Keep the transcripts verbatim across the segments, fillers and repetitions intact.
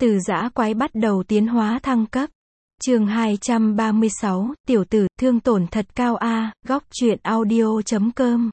Từ dã quái bắt đầu tiến hóa thăng cấp. Chương hai trăm ba mươi sáu, tiểu tử, thương tổn thật cao a, góc truyện audio chấm com.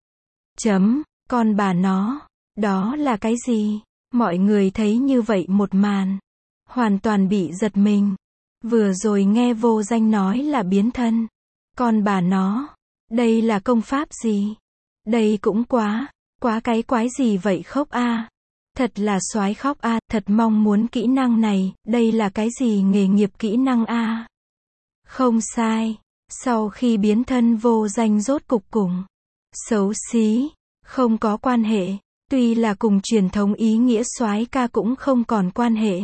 Chấm, con bà nó, đó là cái gì? Mọi người thấy như vậy một màn, hoàn toàn bị giật mình. Vừa rồi nghe Vô Danh nói là biến thân. Con bà nó, đây là công pháp gì? Đây cũng quá, quá cái quái gì vậy khóc a. Thật là soái khóc a, thật mong muốn kỹ năng này, đây là cái gì nghề nghiệp kỹ năng a? Không sai, sau khi biến thân Vô Danh rốt cục cùng xấu xí, không có quan hệ, tuy là cùng truyền thống ý nghĩa soái ca cũng không còn quan hệ.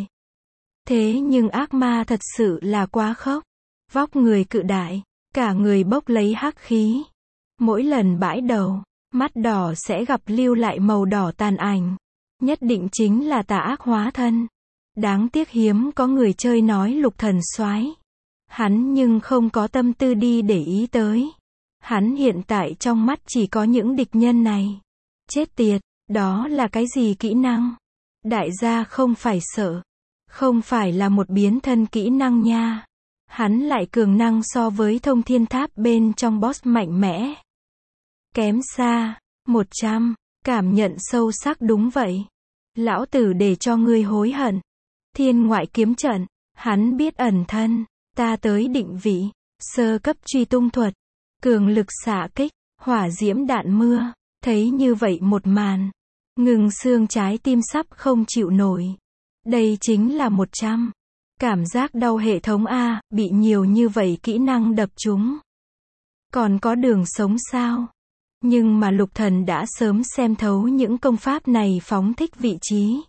Thế nhưng ác ma thật sự là quá khốc, vóc người cự đại, cả người bốc lấy hắc khí. Mỗi lần bãi đầu, mắt đỏ sẽ gặp lưu lại màu đỏ tàn ảnh. Nhất định chính là tà ác hóa thân. Đáng tiếc hiếm có người chơi nói lục thần soái. Hắn nhưng không có tâm tư đi để ý tới. Hắn hiện tại trong mắt chỉ có những địch nhân này. Chết tiệt, đó là cái gì kỹ năng? Đại gia không phải sợ. Không phải là một biến thân kỹ năng nha. Hắn lại cường năng so với thông thiên tháp bên trong boss mạnh mẽ. Kém xa, một trăm. Cảm nhận sâu sắc đúng vậy. Lão tử để cho ngươi hối hận. Thiên ngoại kiếm trận, hắn biết ẩn thân, ta tới định vị, sơ cấp truy tung thuật, cường lực xạ kích, hỏa diễm đạn mưa, thấy như vậy một màn, ngừng xương trái tim sắp không chịu nổi. Đây chính là một trăm. Cảm giác đau hệ thống A, bị nhiều như vậy kỹ năng đập trúng. Còn có đường sống sao? Nhưng mà lục thần đã sớm xem thấu những công pháp này phóng thích vị trí.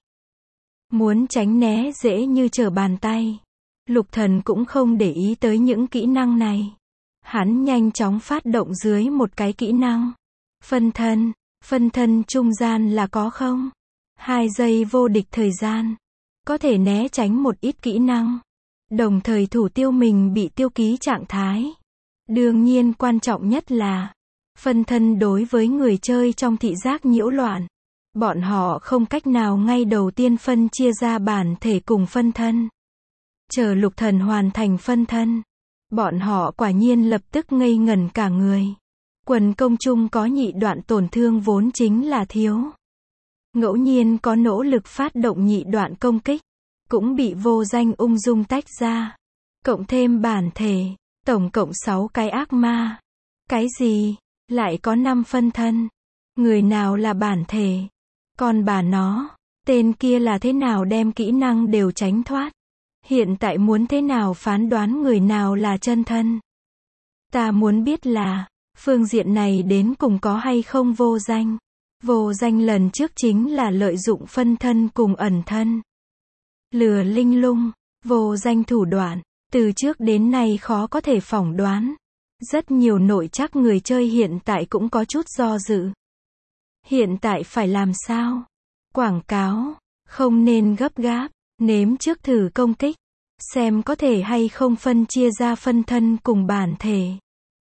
Muốn tránh né dễ như trở bàn tay. Lục thần cũng không để ý tới những kỹ năng này. Hắn nhanh chóng phát động dưới một cái kỹ năng. Phân thân, phân thân trung gian là có không? Hai giây vô địch thời gian. Có thể né tránh một ít kỹ năng. Đồng thời thủ tiêu mình bị tiêu ký trạng thái. Đương nhiên quan trọng nhất là phân thân đối với người chơi trong thị giác nhiễu loạn. Bọn họ không cách nào ngay đầu tiên phân chia ra bản thể cùng phân thân. Chờ lục thần hoàn thành phân thân. Bọn họ quả nhiên lập tức ngây ngẩn cả người. Quần công chung có nhị đoạn tổn thương vốn chính là thiếu. Ngẫu nhiên có nỗ lực phát động nhị đoạn công kích. Cũng bị Vô Danh ung dung tách ra. Cộng thêm bản thể. Tổng cộng sáu cái ác ma. Cái gì? Lại có năm phân thân. Người nào là bản thể? Còn bà nó, tên kia là thế nào đem kỹ năng đều tránh thoát? Hiện tại muốn thế nào phán đoán người nào là chân thân? Ta muốn biết là, phương diện này đến cùng có hay không Vô Danh? Vô Danh lần trước chính là lợi dụng phân thân cùng ẩn thân. Lừa linh lung, Vô Danh thủ đoạn, từ trước đến nay khó có thể phỏng đoán. Rất nhiều nội trắc người chơi hiện tại cũng có chút do dự. Hiện tại phải làm sao? Quảng cáo, không nên gấp gáp, nếm trước thử công kích, xem có thể hay không phân chia ra phân thân cùng bản thể.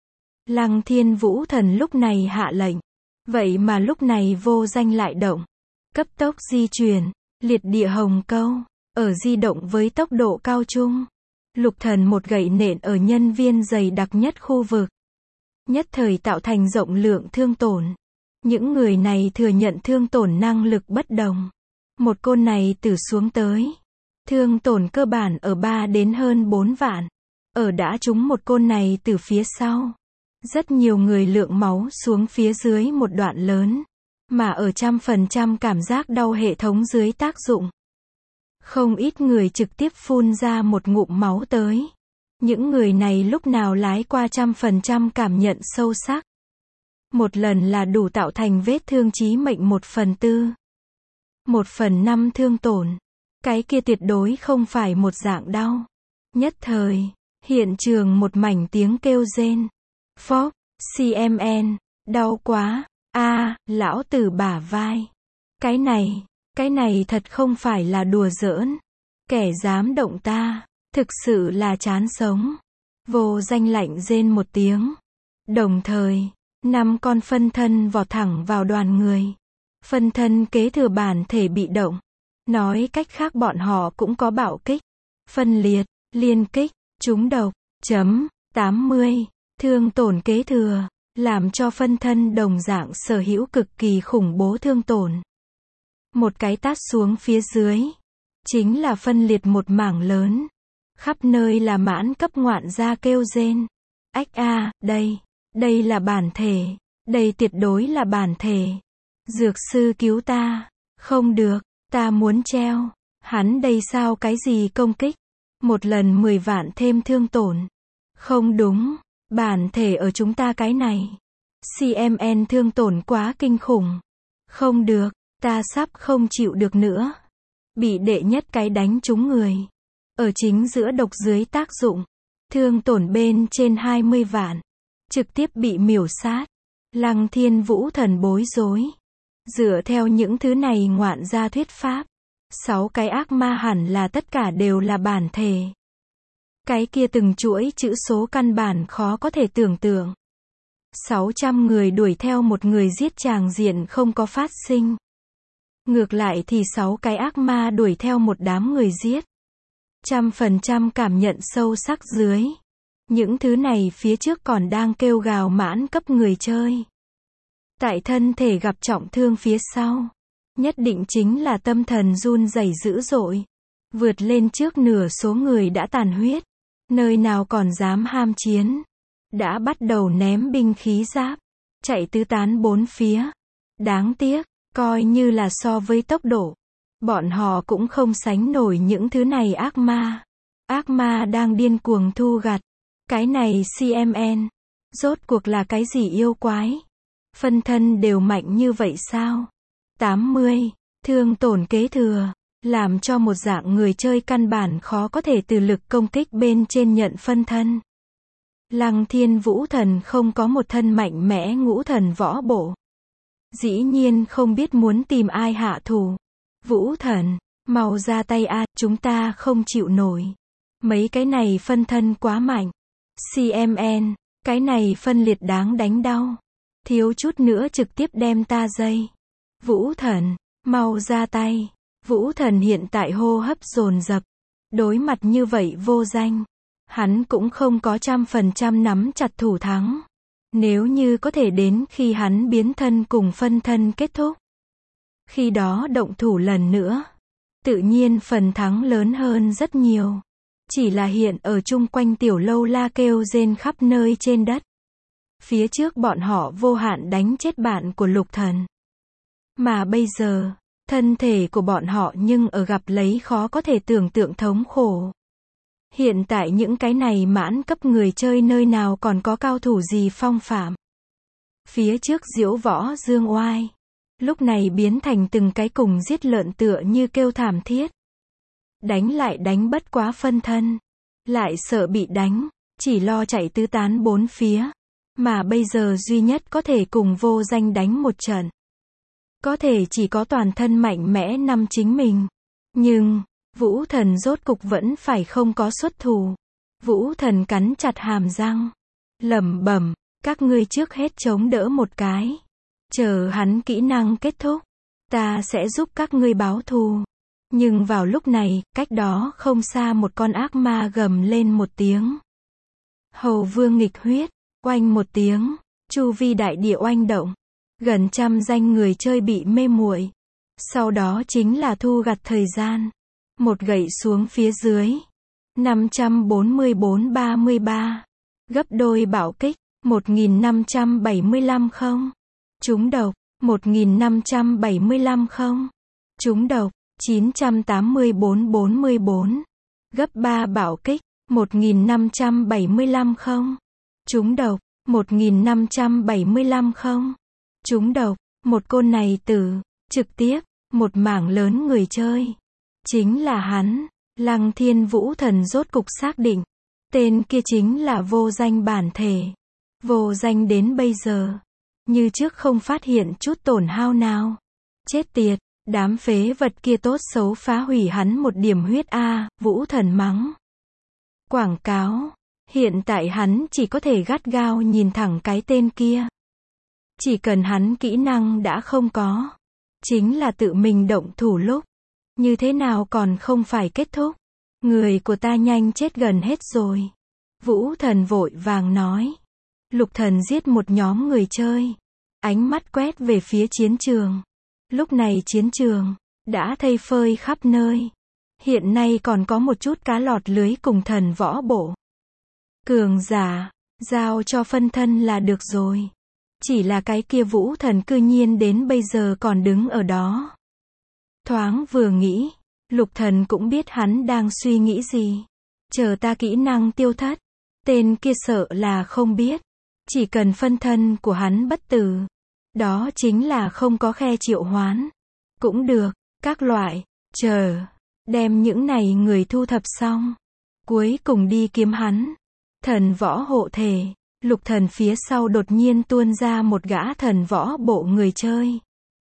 Lăng Thiên Vũ Thần lúc này hạ lệnh, vậy mà lúc này Vô Danh lại động, cấp tốc di chuyển, liệt địa hồng câu, ở di động với tốc độ cao trung. Lục thần một gậy nện ở nhân viên dày đặc nhất khu vực. Nhất thời tạo thành rộng lượng thương tổn. Những người này thừa nhận thương tổn năng lực bất đồng. Một côn này từ xuống tới. Thương tổn cơ bản ở ba đến hơn bốn vạn. Ở đã trúng một côn này từ phía sau. Rất nhiều người lượng máu xuống phía dưới một đoạn lớn. Mà ở trăm phần trăm cảm giác đau hệ thống dưới tác dụng. Không ít người trực tiếp phun ra một ngụm máu tới. Những người này lúc nào lái qua trăm phần trăm cảm nhận sâu sắc. Một lần là đủ tạo thành vết thương chí mệnh một phần tư. Một phần năm thương tổn. Cái kia tuyệt đối không phải một dạng đau. Nhất thời, hiện trường một mảnh tiếng kêu rên. Phốc, xê em en, đau quá, a, lão tử bả vai. Cái này, cái này thật không phải là đùa giỡn. Kẻ dám động ta, thực sự là chán sống. Vô Danh lạnh rên một tiếng. Đồng thời, năm con phân thân vọt thẳng vào đoàn người. Phân thân kế thừa bản thể bị động. Nói cách khác bọn họ cũng có bạo kích, phân liệt, liên kích, trúng độc. Chấm tám mươi. Thương tổn kế thừa, làm cho phân thân đồng dạng sở hữu cực kỳ khủng bố thương tổn. Một cái tát xuống phía dưới, chính là phân liệt một mảng lớn. Khắp nơi là mãn cấp ngoạn gia kêu rên. Ách a, đây, đây là bản thể, đây tuyệt đối là bản thể. Dược sư cứu ta, không được, ta muốn treo. Hắn đây sao cái gì công kích? Một lần mười vạn thêm thương tổn. Không đúng, bản thể ở chúng ta cái này. xê em en thương tổn quá kinh khủng. Không được, ta sắp không chịu được nữa. Bị đệ nhất cái đánh trúng người. Ở chính giữa độc dưới tác dụng. Thương tổn bên trên hai mươi vạn. Trực tiếp bị miểu sát. Lăng Thiên Vũ Thần bối rối. Dựa theo những thứ này ngoạn gia thuyết pháp. Sáu cái ác ma hẳn là tất cả đều là bản thể. Cái kia từng chuỗi chữ số căn bản khó có thể tưởng tượng. sáu trăm người đuổi theo một người giết tràng diện không có phát sinh. Ngược lại thì sáu cái ác ma đuổi theo một đám người giết. Trăm phần trăm cảm nhận sâu sắc dưới. Những thứ này phía trước còn đang kêu gào mãn cấp người chơi. Tại thân thể gặp trọng thương phía sau. Nhất định chính là tâm thần run rẩy dữ dội. Vượt lên trước nửa số người đã tàn huyết. Nơi nào còn dám ham chiến. Đã bắt đầu ném binh khí giáp. Chạy tứ tán bốn phía. Đáng tiếc, coi như là so với tốc độ. Bọn họ cũng không sánh nổi những thứ này ác ma. Ác ma đang điên cuồng thu gặt. Cái này xê em en. Rốt cuộc là cái gì yêu quái? Phân thân đều mạnh như vậy sao? tám mươi. Thương tổn kế thừa. Làm cho một dạng người chơi căn bản khó có thể từ lực công kích bên trên nhận phân thân. Lăng Thiên Vũ Thần không có một thân mạnh mẽ ngũ thần võ bộ. Dĩ nhiên không biết muốn tìm ai hạ thủ. Vũ Thần, mau ra tay a, chúng ta không chịu nổi. Mấy cái này phân thân quá mạnh. xê em en, cái này phân liệt đáng đánh đau. Thiếu chút nữa trực tiếp đem ta dây. Vũ Thần, mau ra tay. Vũ Thần hiện tại hô hấp dồn dập. Đối mặt như vậy vô danh. Hắn cũng không có trăm phần trăm nắm chặt thủ thắng. Nếu như có thể đến khi hắn biến thân cùng phân thân kết thúc. Khi đó động thủ lần nữa. Tự nhiên phần thắng lớn hơn rất nhiều. Chỉ là hiện ở chung quanh tiểu lâu la kêu rên khắp nơi trên đất. Phía trước bọn họ vô hạn đánh chết bạn của lục thần. Mà bây giờ, thân thể của bọn họ nhưng ở gặp lấy khó có thể tưởng tượng thống khổ. Hiện tại những cái này mãn cấp người chơi nơi nào còn có cao thủ gì phong phạm. Phía trước diễu võ dương oai. Lúc này biến thành từng cái cùng giết lợn tựa như kêu thảm thiết. Đánh lại đánh bất quá phân thân. Lại sợ bị đánh, chỉ lo chạy tứ tán bốn phía. Mà bây giờ duy nhất có thể cùng vô danh đánh một trận. Có thể chỉ có toàn thân mạnh mẽ năm chính mình. Nhưng, Vũ Thần rốt cục vẫn phải không có xuất thủ. Vũ Thần cắn chặt hàm răng. Lẩm bẩm, các ngươi trước hết chống đỡ một cái. Chờ hắn kỹ năng kết thúc. Ta sẽ giúp các ngươi báo thù. Nhưng vào lúc này, cách đó không xa một con ác ma gầm lên một tiếng. Hầu vương nghịch huyết, oanh một tiếng, chu vi đại địa oanh động. Gần trăm danh người chơi bị mê muội. Sau đó chính là thu gặt thời gian. Một gậy xuống phía dưới. năm trăm bốn mươi bốn ba mươi ba. Gấp đôi bạo kích. một nghìn năm trăm bảy mươi lăm không. Trúng độc. một nghìn năm trăm bảy mươi lăm không. Trúng độc. chín trăm tám mươi bốn bốn mươi bốn. Gấp ba bạo kích. một nghìn năm trăm bảy mươi lăm không. Trúng độc. một nghìn năm trăm bảy mươi lăm không. Trúng độc. Một côn này tử. Trực tiếp. Một mảng lớn người chơi. Chính là hắn. Lăng Thiên Vũ Thần rốt cục xác định. Tên kia chính là vô danh bản thể. Vô danh đến bây giờ. Như trước không phát hiện chút tổn hao nào. Chết tiệt. Đám phế vật kia tốt xấu phá hủy hắn một điểm huyết a, Vũ Thần mắng. Quảng cáo. Hiện tại hắn chỉ có thể gắt gao nhìn thẳng cái tên kia. Chỉ cần hắn kỹ năng đã không có. Chính là tự mình động thủ lúc. Như thế nào còn không phải kết thúc? Người của ta nhanh chết gần hết rồi. Vũ thần vội vàng nói. Lục thần giết một nhóm người chơi. Ánh mắt quét về phía chiến trường. Lúc này chiến trường đã thây phơi khắp nơi. Hiện nay còn có một chút cá lọt lưới cùng thần võ bộ. Cường giả, giao cho phân thân là được rồi. Chỉ là cái kia vũ thần cư nhiên đến bây giờ còn đứng ở đó. Thoáng vừa nghĩ, lục thần cũng biết hắn đang suy nghĩ gì. Chờ ta kỹ năng tiêu thất. Tên kia sợ là không biết. Chỉ cần phân thân của hắn bất tử. Đó chính là không có khe triệu hoán. Cũng được, các loại, chờ. Đem những này người thu thập xong. Cuối cùng đi kiếm hắn. Thần võ hộ thể. Lục thần phía sau đột nhiên tuôn ra một gã thần võ bộ người chơi.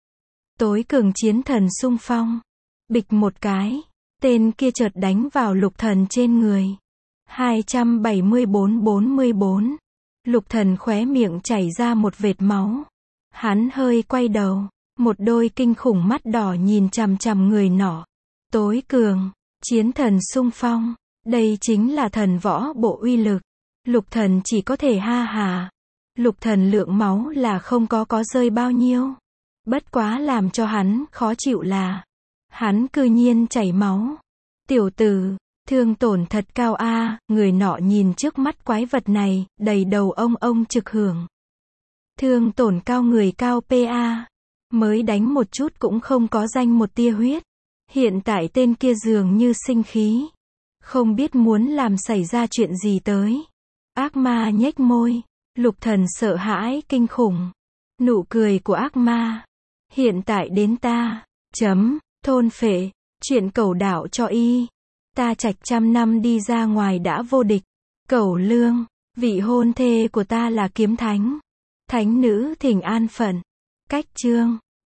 Tối cường chiến thần xung phong. Bịch một cái. Tên kia chợt đánh vào lục thần trên người. hai trăm bảy mươi bốn bốn mươi bốn. Lục thần khóe miệng chảy ra một vệt máu. Hắn hơi quay đầu. Một đôi kinh khủng mắt đỏ nhìn chằm chằm người nọ. Tối cường, chiến thần xung phong. Đây chính là thần võ bộ uy lực. Lục thần chỉ có thể ha hà. Lục thần lượng máu là không có có rơi bao nhiêu. Bất quá làm cho hắn khó chịu là. Hắn cư nhiên chảy máu. Tiểu tử, thương tổn thật cao a. Người nọ nhìn trước mắt quái vật này, đầy đầu ông ông trực hưởng. Thương tổn cao người cao pa. Mới đánh một chút cũng không có danh một tia huyết. Hiện tại tên kia dường như sinh khí. Không biết muốn làm xảy ra chuyện gì tới. Ác ma nhếch môi. Lục thần sợ hãi kinh khủng. Nụ cười của ác ma. Hiện tại đến ta. Chấm. Thôn phệ. Chuyện cẩu đạo cho y. Ta trạch trăm năm đi ra ngoài đã vô địch. Cẩu lương. Vị hôn thê của ta là kiếm thánh. Thánh nữ thỉnh an phận. Cách chương.